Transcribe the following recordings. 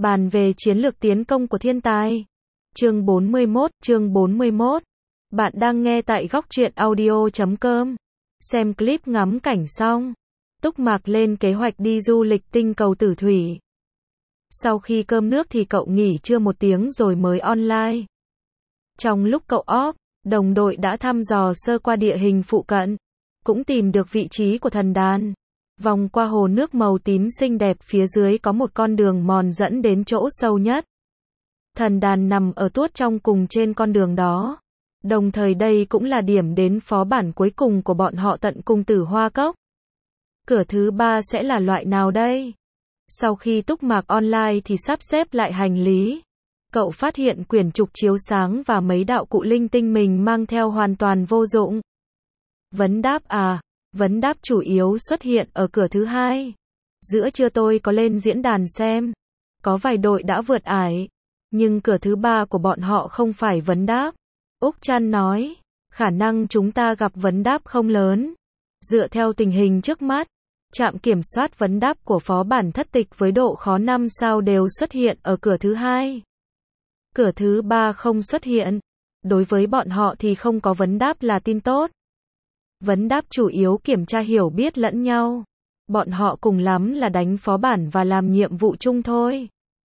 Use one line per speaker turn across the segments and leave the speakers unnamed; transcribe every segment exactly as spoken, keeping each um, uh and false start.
Bàn về chiến lược tiến công của thiên tài. Chương bốn mươi mốt, chương bốn mươi mốt. Bạn đang nghe tại góc truyện audio chấm com. Xem clip ngắm cảnh xong, Túc Mạc lên kế hoạch đi du lịch tinh cầu Tử Thủy. Sau khi cơm nước thì cậu nghỉ trưa một tiếng rồi mới online. Trong lúc cậu off, đồng đội đã thăm dò sơ qua địa hình phụ cận, cũng tìm được vị trí của thần đàn. Vòng qua hồ nước màu tím xinh đẹp phía dưới có một con đường mòn dẫn đến chỗ sâu nhất. Thần đàn nằm ở tuốt trong cùng trên con đường đó. Đồng thời đây cũng là điểm đến phó bản cuối cùng của bọn họ tận cùng Tử Hoa Cốc. Cửa thứ ba sẽ là loại nào đây? Sau khi Túc Mạc online thì sắp xếp lại hành lý. Cậu phát hiện quyển trục chiếu sáng và mấy đạo cụ linh tinh mình mang theo hoàn toàn vô dụng. Vấn đáp à? Vấn đáp chủ yếu xuất hiện ở cửa thứ hai. Giữa trưa tôi có lên diễn đàn xem. Có vài đội đã vượt ải. Nhưng cửa thứ ba của bọn họ không phải vấn đáp. Úc Trăn nói, khả năng chúng ta gặp vấn đáp không lớn. Dựa theo tình hình trước mắt, trạm kiểm soát vấn đáp của phó bản thất tịch với độ khó năm sao đều xuất hiện ở cửa thứ hai. Cửa thứ ba không xuất hiện. Đối với bọn họ thì không có vấn đáp là tin tốt. Vấn đáp chủ yếu kiểm tra hiểu biết lẫn nhau. Bọn họ cùng lắm là đánh phó bản và làm nhiệm vụ chung thôi.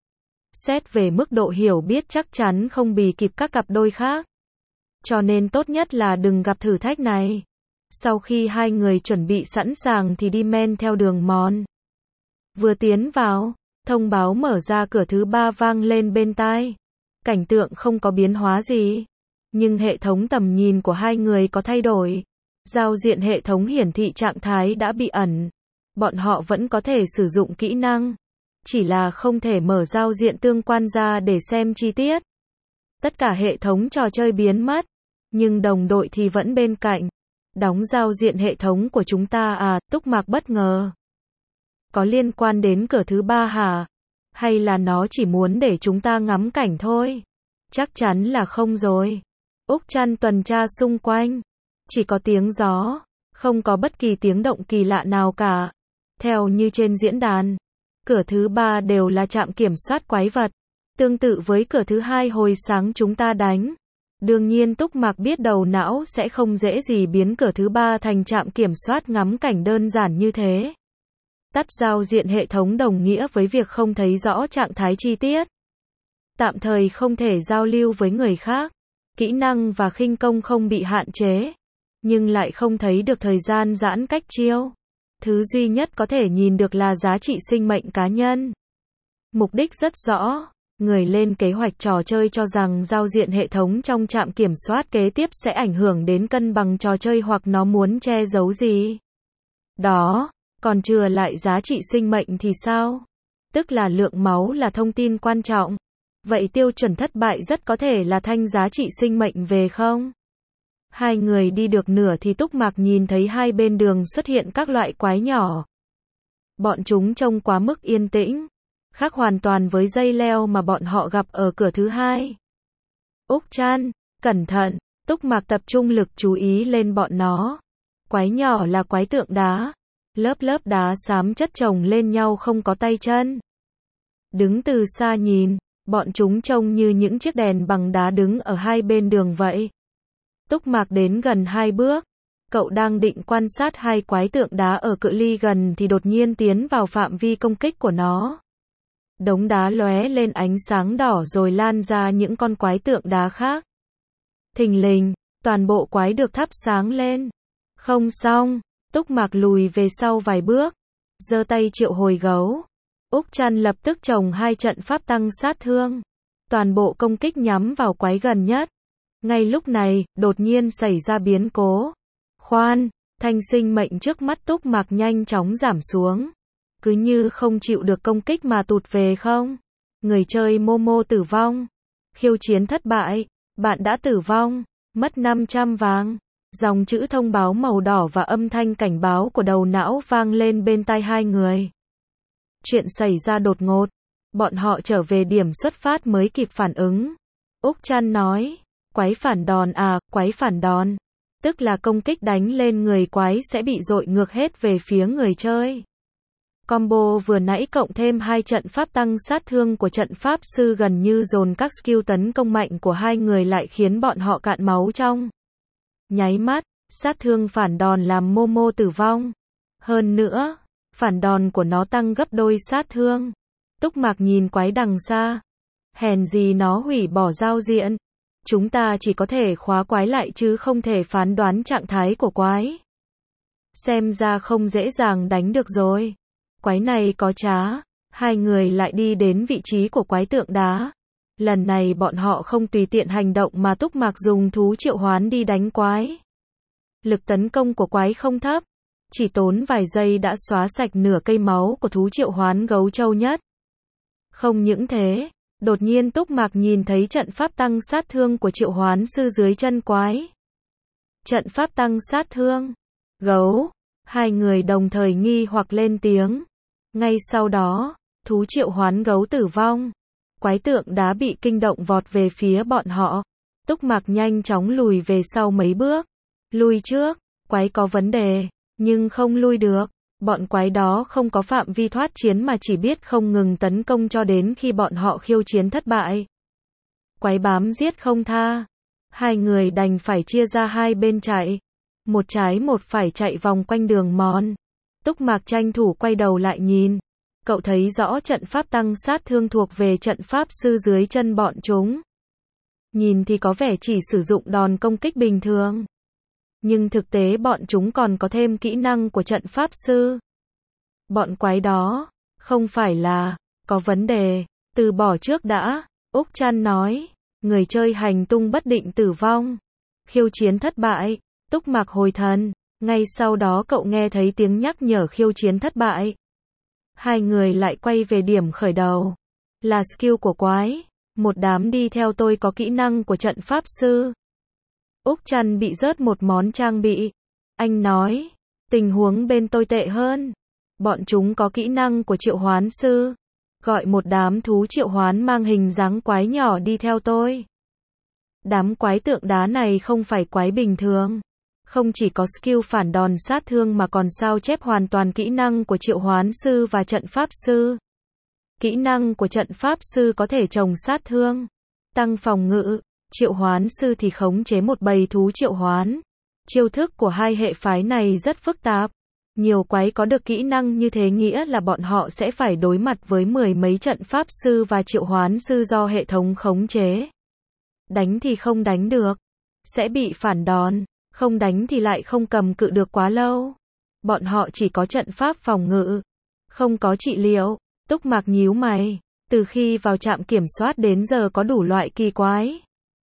Xét về mức độ hiểu biết chắc chắn không bì kịp các cặp đôi khác. Cho nên tốt nhất là đừng gặp thử thách này. Sau khi hai người chuẩn bị sẵn sàng thì đi men theo đường mòn. Vừa tiến vào, thông báo mở ra cửa thứ ba vang lên bên tai. Cảnh tượng không có biến hóa gì. Nhưng hệ thống tầm nhìn của hai người có thay đổi. Giao diện hệ thống hiển thị trạng thái đã bị ẩn. Bọn họ vẫn có thể sử dụng kỹ năng. Chỉ là không thể mở giao diện tương quan ra để xem chi tiết. Tất cả hệ thống trò chơi biến mất. Nhưng đồng đội thì vẫn bên cạnh. Đóng giao diện hệ thống của chúng ta à? Túc Mạc bất ngờ. Có liên quan đến cửa thứ ba hả? Hay là nó chỉ muốn để chúng ta ngắm cảnh thôi? Chắc chắn là không rồi. Úc Trăn tuần tra xung quanh. Chỉ có tiếng gió. Không có bất kỳ tiếng động kỳ lạ nào cả. Theo như trên diễn đàn, cửa thứ ba đều là trạm kiểm soát quái vật. Tương tự với cửa thứ hai hồi sáng chúng ta đánh. Đương nhiên Túc Mạc biết đầu não sẽ không dễ gì biến cửa thứ ba thành trạm kiểm soát ngắm cảnh đơn giản như thế. Tắt giao diện hệ thống đồng nghĩa với việc không thấy rõ trạng thái chi tiết. Tạm thời không thể giao lưu với người khác. Kỹ năng và khinh công không bị hạn chế. Nhưng lại không thấy được thời gian giãn cách chiêu. Thứ duy nhất có thể nhìn được là giá trị sinh mệnh cá nhân. Mục đích rất rõ. Người lên kế hoạch trò chơi cho rằng giao diện hệ thống trong trạm kiểm soát kế tiếp sẽ ảnh hưởng đến cân bằng trò chơi hoặc nó muốn che giấu gì. Đó, còn trừ lại giá trị sinh mệnh thì sao? Tức là lượng máu là thông tin quan trọng. Vậy tiêu chuẩn thất bại rất có thể là thanh giá trị sinh mệnh về không? Hai người đi được nửa thì Túc Mạc nhìn thấy hai bên đường xuất hiện các loại quái nhỏ. Bọn chúng trông quá mức yên tĩnh. Khác hoàn toàn với dây leo mà bọn họ gặp ở cửa thứ hai. Úc Trăn, cẩn thận. Túc Mạc tập trung lực chú ý lên bọn nó. Quái nhỏ là quái tượng đá. Lớp lớp đá xám chất chồng lên nhau không có tay chân. Đứng từ xa nhìn, bọn chúng trông như những chiếc đèn bằng đá đứng ở hai bên đường vậy. Túc Mạc đến gần hai bước. Cậu đang định quan sát hai quái tượng đá ở cự ly gần thì đột nhiên tiến vào phạm vi công kích của nó. Đống đá lóe lên ánh sáng đỏ rồi lan ra những con quái tượng đá khác. Thình lình, toàn bộ quái được thắp sáng lên. Không xong, Túc Mạc lùi về sau vài bước. Giơ tay triệu hồi gấu. Úc Trăn lập tức trồng hai trận pháp tăng sát thương. Toàn bộ công kích nhắm vào quái gần nhất. Ngay lúc này, đột nhiên xảy ra biến cố. Khoan, thanh sinh mệnh trước mắt Túc Mạc nhanh chóng giảm xuống. Cứ như không chịu được công kích mà tụt về không? Người chơi Momo tử vong. Khiêu chiến thất bại. Bạn đã tử vong. Mất năm trăm vàng. Dòng chữ thông báo màu đỏ và âm thanh cảnh báo của đầu não vang lên bên tai hai người. Chuyện xảy ra đột ngột. Bọn họ trở về điểm xuất phát mới kịp phản ứng. Úc Trăn nói. Quái phản đòn à, quái phản đòn. Tức là công kích đánh lên người quái sẽ bị dội ngược hết về phía người chơi. Combo vừa nãy cộng thêm hai trận pháp tăng sát thương của trận pháp sư gần như dồn các skill tấn công mạnh của hai người lại khiến bọn họ cạn máu trong nháy mắt, sát thương phản đòn làm Momo tử vong. Hơn nữa, phản đòn của nó tăng gấp đôi sát thương. Túc Mạc nhìn quái đằng xa. Hèn gì nó hủy bỏ giao diện. Chúng ta chỉ có thể khóa quái lại chứ không thể phán đoán trạng thái của quái. Xem ra không dễ dàng đánh được rồi. Quái này có trá. Hai người lại đi đến vị trí của quái tượng đá. Lần này bọn họ không tùy tiện hành động mà Túc Mạc dùng thú triệu hoán đi đánh quái. Lực tấn công của quái không thấp. Chỉ tốn vài giây đã xóa sạch nửa cây máu của thú triệu hoán gấu trâu nhất. Không những thế, đột nhiên Túc Mạc nhìn thấy trận pháp tăng sát thương của triệu hoán sư dưới chân quái. Trận pháp tăng sát thương. Gấu. Hai người đồng thời nghi hoặc lên tiếng. Ngay sau đó, thú triệu hoán gấu tử vong. Quái tượng đá bị kinh động vọt về phía bọn họ. Túc Mạc nhanh chóng lùi về sau mấy bước. Lùi trước, quái có vấn đề, nhưng không lui được. Bọn quái đó không có phạm vi thoát chiến mà chỉ biết không ngừng tấn công cho đến khi bọn họ khiêu chiến thất bại. Quái bám giết không tha. Hai người đành phải chia ra hai bên chạy. Một trái một phải chạy vòng quanh đường mòn. Túc Mạc tranh thủ quay đầu lại nhìn. Cậu thấy rõ trận pháp tăng sát thương thuộc về trận pháp sư dưới chân bọn chúng. Nhìn thì có vẻ chỉ sử dụng đòn công kích bình thường. Nhưng thực tế bọn chúng còn có thêm kỹ năng của trận pháp sư. Bọn quái đó, không phải là, có vấn đề, từ bỏ trước đã, Úc Trăn nói, người chơi hành tung bất định tử vong. Khiêu chiến thất bại, Túc Mạc hồi thần, ngay sau đó cậu nghe thấy tiếng nhắc nhở khiêu chiến thất bại. Hai người lại quay về điểm khởi đầu. Là skill của quái, một đám đi theo tôi có kỹ năng của trận pháp sư. Úc Trăn bị rớt một món trang bị. Anh nói, tình huống bên tôi tệ hơn. Bọn chúng có kỹ năng của triệu hoán sư. Gọi một đám thú triệu hoán mang hình dáng quái nhỏ đi theo tôi. Đám quái tượng đá này không phải quái bình thường. Không chỉ có skill phản đòn sát thương mà còn sao chép hoàn toàn kỹ năng của triệu hoán sư và trận pháp sư. Kỹ năng của trận pháp sư có thể trồng sát thương, tăng phòng ngự. Triệu hoán sư thì khống chế một bầy thú triệu hoán. Chiêu thức của hai hệ phái này rất phức tạp. Nhiều quái có được kỹ năng như thế nghĩa là bọn họ sẽ phải đối mặt với mười mấy trận pháp sư và triệu hoán sư do hệ thống khống chế. Đánh thì không đánh được, sẽ bị phản đòn, không đánh thì lại không cầm cự được quá lâu. Bọn họ chỉ có trận pháp phòng ngự, không có trị liệu. Túc Mạc nhíu mày, từ khi vào trạm kiểm soát đến giờ có đủ loại kỳ quái.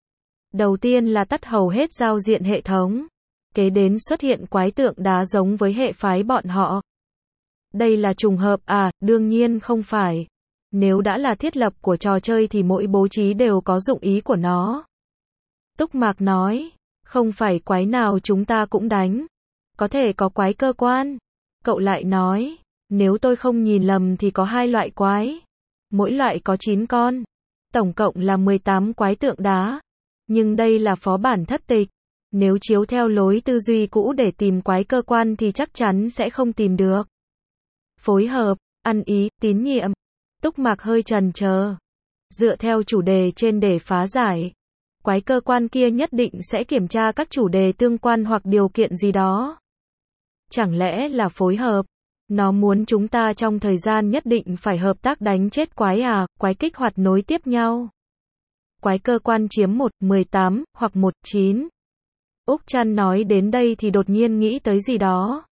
Đầu tiên là tắt hầu hết giao diện hệ thống. Kế đến xuất hiện quái tượng đá giống với hệ phái bọn họ. Đây là trùng hợp à? Đương nhiên không phải. Nếu đã là thiết lập của trò chơi thì mỗi bố trí đều có dụng ý của nó. Túc Mạc nói, không phải quái nào chúng ta cũng đánh. Có thể có quái cơ quan. Cậu lại nói, nếu tôi không nhìn lầm thì có hai loại quái. Mỗi loại có chín con. Tổng cộng là mười tám quái tượng đá. Nhưng đây là phó bản thất tịch. Nếu chiếu theo lối tư duy cũ để tìm quái cơ quan thì chắc chắn sẽ không tìm được. Phối hợp, ăn ý, tín nhiệm. Túc Mạc hơi chần chờ. Dựa theo chủ đề trên để phá giải. Quái cơ quan kia nhất định sẽ kiểm tra các chủ đề tương quan hoặc điều kiện gì đó. Chẳng lẽ là phối hợp? Nó muốn chúng ta trong thời gian nhất định phải hợp tác đánh chết quái à? Quái kích hoạt nối tiếp nhau. Quái cơ quan chiếm một, mười tám, hoặc một, chín. Úc Trăn nói đến đây thì đột nhiên nghĩ tới gì đó.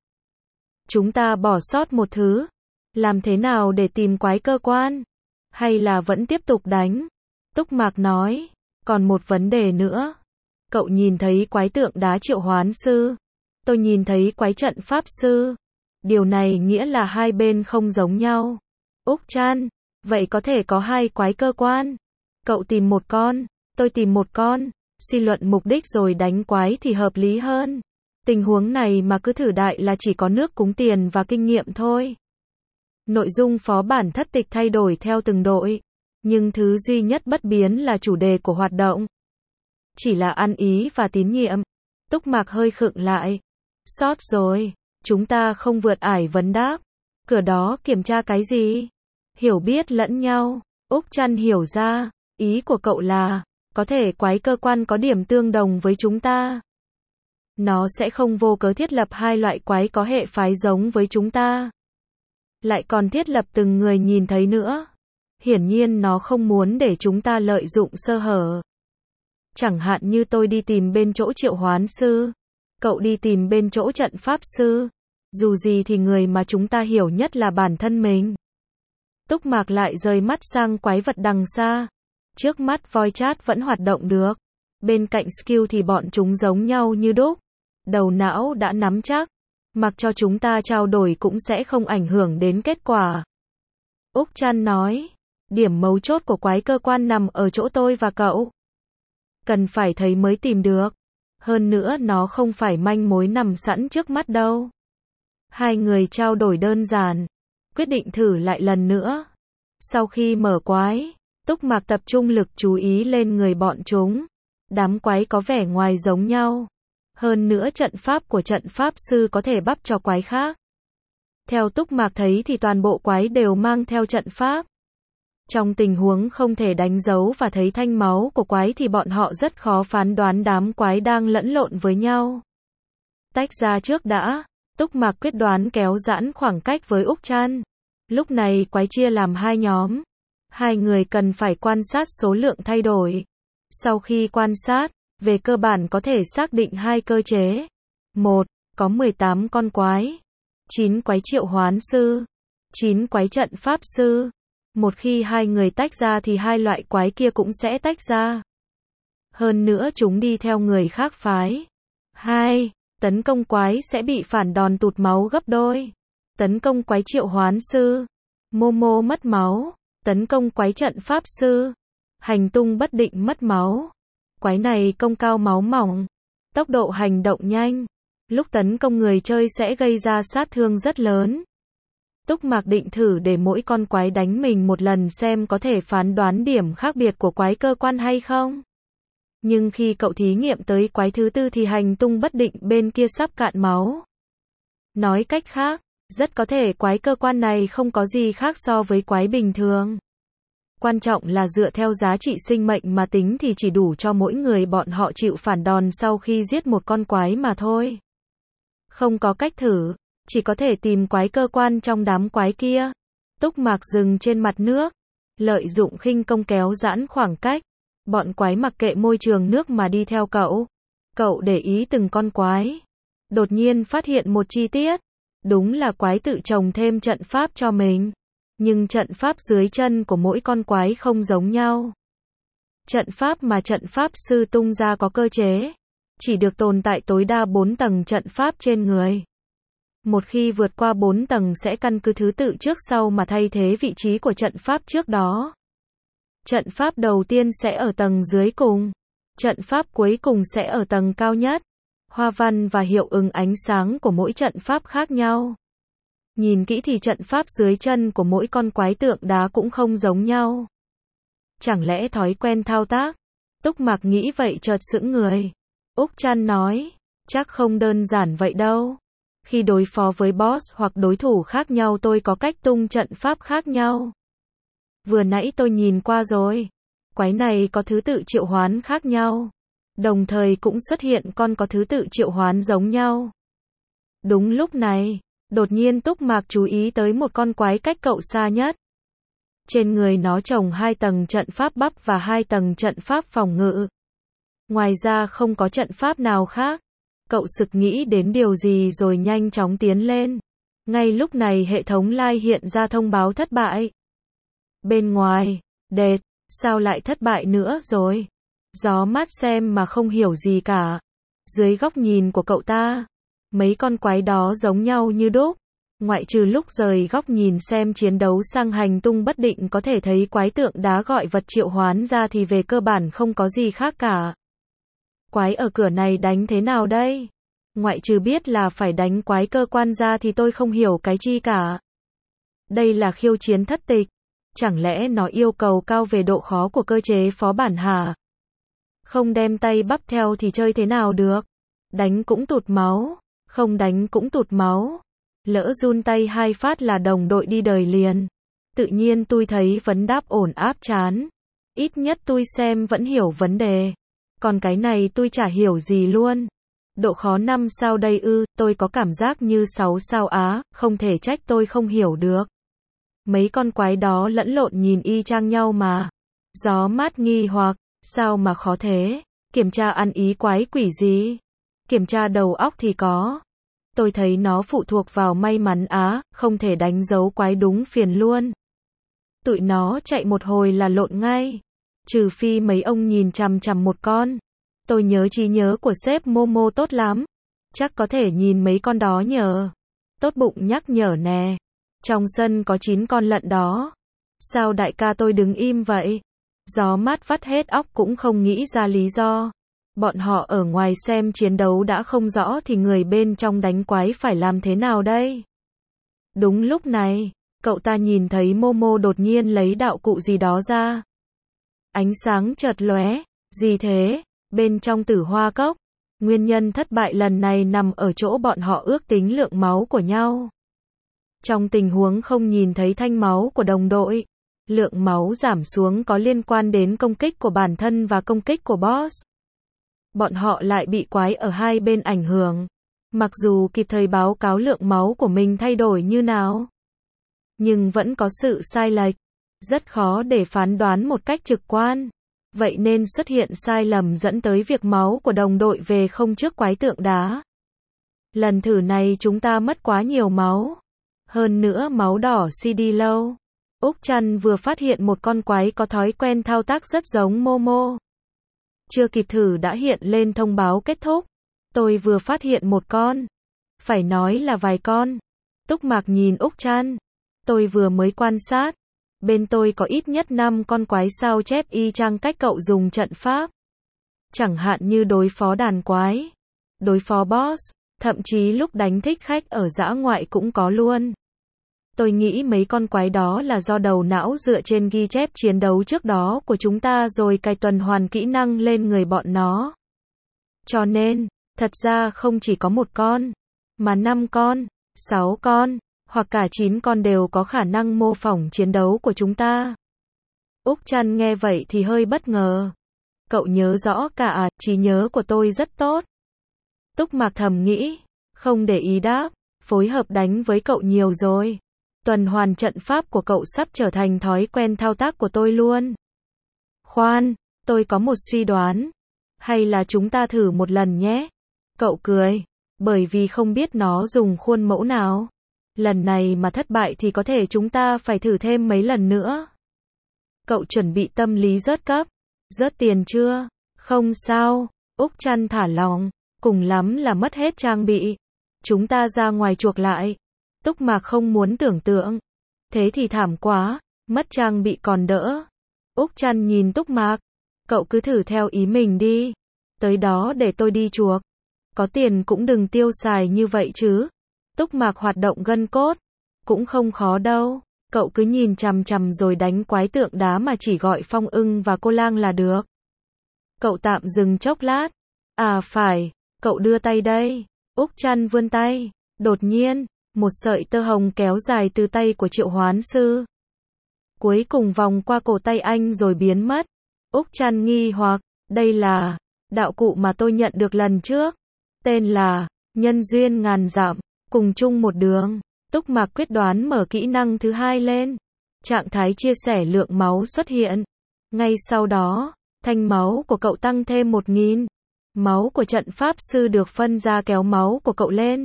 Chúng ta bỏ sót một thứ. Làm thế nào để tìm quái cơ quan? Hay là vẫn tiếp tục đánh? Túc Mạc nói, còn một vấn đề nữa. Cậu nhìn thấy quái tượng đá triệu hoán sư. Tôi nhìn thấy quái trận pháp sư. Điều này nghĩa là hai bên không giống nhau. Úc Trăn, vậy có thể có hai quái cơ quan. Cậu tìm một con, tôi tìm một con. Suy luận mục đích rồi đánh quái thì hợp lý hơn. Tình huống này mà cứ thử đại là chỉ có nước cúng tiền và kinh nghiệm thôi. Nội dung phó bản thất tịch thay đổi theo từng đội. Nhưng thứ duy nhất bất biến là chủ đề của hoạt động. Chỉ là ăn ý và tín nhiệm. Túc Mạc hơi khựng lại. Sót rồi. Chúng ta không vượt ải vấn đáp. Cửa đó kiểm tra cái gì? Hiểu biết lẫn nhau. Úc Trăn hiểu ra, ý của cậu là, có thể quái cơ quan có điểm tương đồng với chúng ta. Nó sẽ không vô cớ thiết lập hai loại quái có hệ phái giống với chúng ta. Lại còn thiết lập từng người nhìn thấy nữa. Hiển nhiên nó không muốn để chúng ta lợi dụng sơ hở. Chẳng hạn như tôi đi tìm bên chỗ triệu hoán sư, cậu đi tìm bên chỗ trận pháp sư. Dù gì thì người mà chúng ta hiểu nhất là bản thân mình. Túc Mạc lại rời mắt sang quái vật đằng xa. Trước mắt voi chat vẫn hoạt động được. Bên cạnh skill thì bọn chúng giống nhau như đúc. Đầu não đã nắm chắc. Mặc cho chúng ta trao đổi cũng sẽ không ảnh hưởng đến kết quả. Úc Trăn nói. Điểm mấu chốt của quái cơ quan nằm ở chỗ tôi và cậu. Cần phải thấy mới tìm được. Hơn nữa nó không phải manh mối nằm sẵn trước mắt đâu. Hai người trao đổi đơn giản. Quyết định thử lại lần nữa. Sau khi mở quái, Túc Mạc tập trung lực chú ý lên người bọn chúng. Đám quái có vẻ ngoài giống nhau. Hơn nữa trận pháp của trận pháp sư có thể bắp cho quái khác. Theo Túc Mạc thấy thì toàn bộ quái đều mang theo trận pháp. Trong tình huống không thể đánh dấu và thấy thanh máu của quái thì bọn họ rất khó phán đoán đám quái đang lẫn lộn với nhau. Tách ra trước đã, Túc Mạc quyết đoán kéo giãn khoảng cách với Úc Trăn. Lúc này quái chia làm hai nhóm. Hai người cần phải quan sát số lượng thay đổi. Sau khi quan sát, về cơ bản có thể xác định hai cơ chế. Một, có mười tám con quái. chín quái triệu hoán sư. chín quái trận pháp sư. Một khi hai người tách ra thì hai loại quái kia cũng sẽ tách ra. Hơn nữa chúng đi theo người khác phái. Hai, tấn công quái sẽ bị phản đòn tụt máu gấp đôi. Tấn công quái triệu hoán sư. Momo mất máu. Tấn công quái trận pháp sư. Hành tung bất định mất máu. Quái này công cao máu mỏng. Tốc độ hành động nhanh. Lúc tấn công người chơi sẽ gây ra sát thương rất lớn. Túc Mạc định thử để mỗi con quái đánh mình một lần xem có thể phán đoán điểm khác biệt của quái cơ quan hay không. Nhưng khi cậu thí nghiệm tới quái thứ tư thì hành tung bất định bên kia sắp cạn máu. Nói cách khác, rất có thể quái cơ quan này không có gì khác so với quái bình thường. Quan trọng là dựa theo giá trị sinh mệnh mà tính thì chỉ đủ cho mỗi người bọn họ chịu phản đòn sau khi giết một con quái mà thôi. Không có cách thử, chỉ có thể tìm quái cơ quan trong đám quái kia. Túc Mạc dừng trên mặt nước, lợi dụng khinh công kéo giãn khoảng cách. Bọn quái mặc kệ môi trường nước mà đi theo cậu. Cậu để ý từng con quái. Đột nhiên phát hiện một chi tiết. Đúng là quái tự trồng thêm trận pháp cho mình. Nhưng trận pháp dưới chân của mỗi con quái không giống nhau. Trận pháp mà trận pháp sư tung ra có cơ chế. Chỉ được tồn tại tối đa bốn tầng trận pháp trên người. Một khi vượt qua bốn tầng sẽ căn cứ thứ tự trước sau mà thay thế vị trí của trận pháp trước đó. Trận pháp đầu tiên sẽ ở tầng dưới cùng. Trận pháp cuối cùng sẽ ở tầng cao nhất. Hoa văn và hiệu ứng ánh sáng của mỗi trận pháp khác nhau. Nhìn kỹ thì trận pháp dưới chân của mỗi con quái tượng đá cũng không giống nhau. Chẳng lẽ thói quen thao tác? Túc Mạc nghĩ vậy chợt sững người. Úc Trăn nói, chắc không đơn giản vậy đâu. Khi đối phó với boss hoặc đối thủ khác nhau tôi có cách tung trận pháp khác nhau. Vừa nãy tôi nhìn qua rồi. Quái này có thứ tự triệu hoán khác nhau. Đồng thời cũng xuất hiện con có thứ tự triệu hoán giống nhau. Đúng lúc này, đột nhiên Túc Mạc chú ý tới một con quái cách cậu xa nhất. Trên người nó trồng hai tầng trận pháp bắp và hai tầng trận pháp phòng ngự. Ngoài ra không có trận pháp nào khác. Cậu sực nghĩ đến điều gì rồi nhanh chóng tiến lên. Ngay lúc này hệ thống live hiện ra thông báo thất bại. Bên ngoài, đệt, sao lại thất bại nữa rồi? Gió mát xem mà không hiểu gì cả. Dưới góc nhìn của cậu ta, mấy con quái đó giống nhau như đúc. Ngoại trừ lúc rời góc nhìn xem chiến đấu sang hành tung bất định có thể thấy quái tượng đá gọi vật triệu hoán ra thì về cơ bản không có gì khác cả. Quái ở cửa này đánh thế nào đây? Ngoại trừ biết là phải đánh quái cơ quan ra thì tôi không hiểu cái chi cả. Đây là khiêu chiến thất tịch. Chẳng lẽ nó yêu cầu cao về độ khó của cơ chế phó bản hả? Không đem tay bắp theo thì chơi thế nào được? Đánh cũng tụt máu, không đánh cũng tụt máu. Lỡ run tay hai phát là đồng đội đi đời liền. Tự nhiên tôi thấy vấn đáp ổn áp chán. Ít nhất tôi xem vẫn hiểu vấn đề. Còn cái này tôi chả hiểu gì luôn. Độ khó năm sao đây ư, tôi có cảm giác như sáu sao á, không thể trách tôi không hiểu được. Mấy con quái đó lẫn lộn nhìn y chang nhau mà. Gió mát nghi hoặc, sao mà khó thế? Kiểm tra ăn ý quái quỷ gì? Kiểm tra đầu óc thì có. Tôi thấy nó phụ thuộc vào may mắn á, không thể đánh dấu quái đúng phiền luôn. Tụi nó chạy một hồi là lộn ngay. Trừ phi mấy ông nhìn chằm chằm một con. Tôi nhớ trí nhớ của sếp Momo tốt lắm. Chắc có thể nhìn mấy con đó nhờ. Tốt bụng nhắc nhở nè. Trong sân có chín con lợn đó. Sao đại ca tôi đứng im vậy? Gió mát vắt hết óc cũng không nghĩ ra lý do. Bọn họ ở ngoài xem chiến đấu đã không rõ thì người bên trong đánh quái phải làm thế nào đây? Đúng lúc này, cậu ta nhìn thấy Momo đột nhiên lấy đạo cụ gì đó ra. Ánh sáng chợt lóe, gì thế? Bên trong Tử Hoa Cốc, nguyên nhân thất bại lần này nằm ở chỗ bọn họ ước tính lượng máu của nhau. Trong tình huống không nhìn thấy thanh máu của đồng đội, lượng máu giảm xuống có liên quan đến công kích của bản thân và công kích của boss. Bọn họ lại bị quái ở hai bên ảnh hưởng. Mặc dù kịp thời báo cáo lượng máu của mình thay đổi như nào, nhưng vẫn có sự sai lệch. Rất khó để phán đoán một cách trực quan. Vậy nên xuất hiện sai lầm dẫn tới việc máu của đồng đội về không trước quái tượng đá. Lần thử này chúng ta mất quá nhiều máu. Hơn nữa máu đỏ xê đê lâu. Úc Trăn vừa phát hiện một con quái có thói quen thao tác rất giống Momo. Chưa kịp thử đã hiện lên thông báo kết thúc. Tôi vừa phát hiện một con. Phải nói là vài con. Túc Mạc nhìn Úc Trăn. Tôi vừa mới quan sát. Bên tôi có ít nhất năm con quái sao chép y chang cách cậu dùng trận pháp. Chẳng hạn như đối phó đàn quái, đối phó boss, thậm chí lúc đánh thích khách ở dã ngoại cũng có luôn. Tôi nghĩ mấy con quái đó là do đầu não dựa trên ghi chép chiến đấu trước đó của chúng ta rồi cài tuần hoàn kỹ năng lên người bọn nó. Cho nên, thật ra không chỉ có một con, mà năm con, sáu con, hoặc cả chín con đều có khả năng mô phỏng chiến đấu của chúng ta. Úc Trăn nghe vậy thì hơi bất ngờ. Cậu nhớ rõ cả à, trí nhớ của tôi rất tốt. Túc Mạc thầm nghĩ, không để ý đáp, phối hợp đánh với cậu nhiều rồi. Tuần hoàn trận pháp của cậu sắp trở thành thói quen thao tác của tôi luôn. Khoan, tôi có một suy đoán. Hay là chúng ta thử một lần nhé? Cậu cười, bởi vì không biết nó dùng khuôn mẫu nào. Lần này mà thất bại thì có thể chúng ta phải thử thêm mấy lần nữa. Cậu chuẩn bị tâm lý rớt cấp. Rớt tiền chưa? Không sao. Úc Trăn thả lòng. Cùng lắm là mất hết trang bị. Chúng ta ra ngoài chuộc lại. Túc Mạc không muốn tưởng tượng. Thế thì thảm quá. Mất trang bị còn đỡ. Úc Trăn nhìn Túc Mạc. Cậu cứ thử theo ý mình đi. Tới đó để tôi đi chuộc. Có tiền cũng đừng tiêu xài như vậy chứ. Túc Mạc hoạt động gân cốt. Cũng không khó đâu. Cậu cứ nhìn chằm chằm rồi đánh quái tượng đá mà chỉ gọi Phong Ưng và Cô Lang là được. Cậu tạm dừng chốc lát. À phải, cậu đưa tay đây. Úc Trăn vươn tay. Đột nhiên, một sợi tơ hồng kéo dài từ tay của Triệu Hoán Sư. Cuối cùng vòng qua cổ tay anh rồi biến mất. Úc Trăn nghi hoặc, đây là đạo cụ mà tôi nhận được lần trước. Tên là Nhân Duyên Ngàn Dặm. Cùng chung một đường. Túc Mạc quyết đoán mở kỹ năng thứ hai lên. Trạng thái chia sẻ lượng máu xuất hiện. Ngay sau đó, thanh máu của cậu tăng thêm một nghìn. Máu của trận pháp sư được phân ra kéo máu của cậu lên.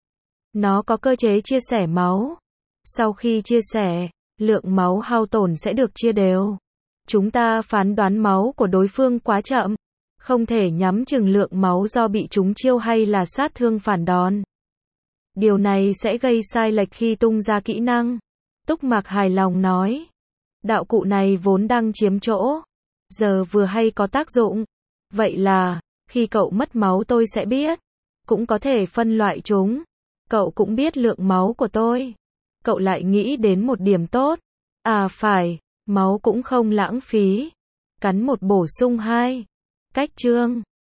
Nó có cơ chế chia sẻ máu. Sau khi chia sẻ, lượng máu hao tổn sẽ được chia đều. Chúng ta phán đoán máu của đối phương quá chậm. Không thể nhắm chừng lượng máu do bị trúng chiêu hay là sát thương phản đòn. Điều này sẽ gây sai lệch khi tung ra kỹ năng. Túc Mạc hài lòng nói. Đạo cụ này vốn đang chiếm chỗ. Giờ vừa hay có tác dụng. Vậy là, khi cậu mất máu tôi sẽ biết. Cũng có thể phân loại chúng. Cậu cũng biết lượng máu của tôi. Cậu lại nghĩ đến một điểm tốt. À phải, máu cũng không lãng phí. Cắn một bổ sung hai. Cách chương